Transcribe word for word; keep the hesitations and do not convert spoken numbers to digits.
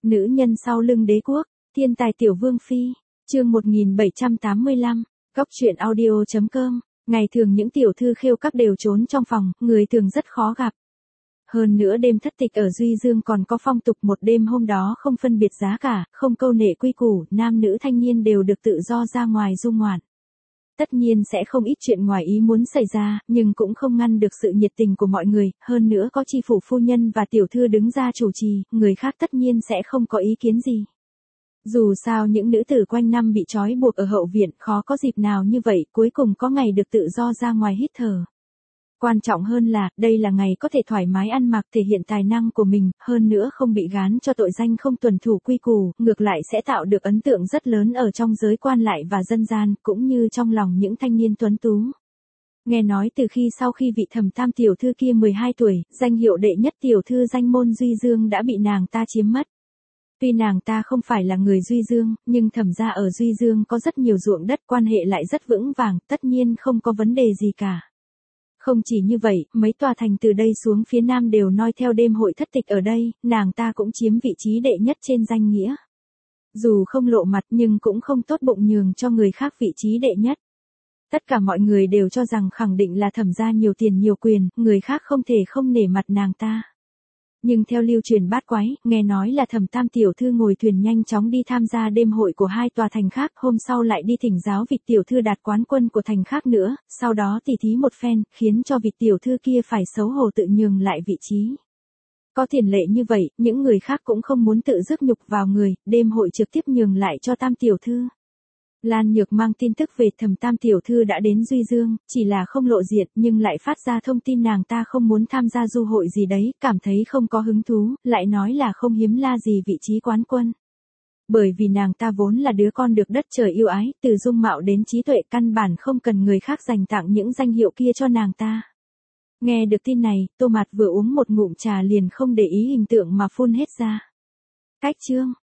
Nữ nhân sau lưng đế quốc, thiên tài tiểu vương phi, chương một nghìn bảy trăm tám mươi lăm, góc truyện audio chấm com, ngày thường những tiểu thư khêu các đều trốn trong phòng, người thường rất khó gặp. Hơn nữa đêm thất tịch ở Duy Dương còn có phong tục một đêm hôm đó không phân biệt giá cả, không câu nệ quy củ, nam nữ thanh niên đều được tự do ra ngoài du ngoạn. Tất nhiên sẽ không ít chuyện ngoài ý muốn xảy ra, nhưng cũng không ngăn được sự nhiệt tình của mọi người, hơn nữa có chi phủ phu nhân và tiểu thư đứng ra chủ trì, người khác tất nhiên sẽ không có ý kiến gì. Dù sao những nữ tử quanh năm bị trói buộc ở hậu viện khó có dịp nào như vậy, cuối cùng có ngày được tự do ra ngoài hít thở. Quan trọng hơn là, đây là ngày có thể thoải mái ăn mặc thể hiện tài năng của mình, hơn nữa không bị gán cho tội danh không tuân thủ quy củ, ngược lại sẽ tạo được ấn tượng rất lớn ở trong giới quan lại và dân gian, cũng như trong lòng những thanh niên tuấn tú. Nghe nói từ khi sau khi vị Thẩm Tam tiểu thư kia mười hai tuổi, danh hiệu đệ nhất tiểu thư danh môn Duy Dương đã bị nàng ta chiếm mất. Tuy nàng ta không phải là người Duy Dương, nhưng Thẩm gia ở Duy Dương có rất nhiều ruộng đất, quan hệ lại rất vững vàng, tất nhiên không có vấn đề gì cả. Không chỉ như vậy, mấy tòa thành từ đây xuống phía nam đều noi theo đêm hội thất tịch ở đây, nàng ta cũng chiếm vị trí đệ nhất trên danh nghĩa. Dù không lộ mặt nhưng cũng không tốt bụng nhường cho người khác vị trí đệ nhất. Tất cả mọi người đều cho rằng khẳng định là Thẩm gia nhiều tiền nhiều quyền, người khác không thể không nể mặt nàng ta. Nhưng theo lưu truyền bát quái, nghe nói là Thẩm Tam tiểu thư ngồi thuyền nhanh chóng đi tham gia đêm hội của hai tòa thành khác, hôm sau lại đi thỉnh giáo vị tiểu thư đạt quán quân của thành khác nữa, sau đó tỉ thí một phen, khiến cho vị tiểu thư kia phải xấu hổ tự nhường lại vị trí. Có tiền lệ như vậy, những người khác cũng không muốn tự rước nhục vào người, đêm hội trực tiếp nhường lại cho Tam tiểu thư. Lan Nhược mang tin tức về Thẩm Tam tiểu thư đã đến Duy Dương, chỉ là không lộ diện nhưng lại phát ra thông tin nàng ta không muốn tham gia du hội gì đấy, cảm thấy không có hứng thú, lại nói là không hiếm la gì vị trí quán quân. Bởi vì nàng ta vốn là đứa con được đất trời yêu ái, từ dung mạo đến trí tuệ căn bản không cần người khác dành tặng những danh hiệu kia cho nàng ta. Nghe được tin này, Tô Mạt vừa uống một ngụm trà liền không để ý hình tượng mà phun hết ra. Cách chương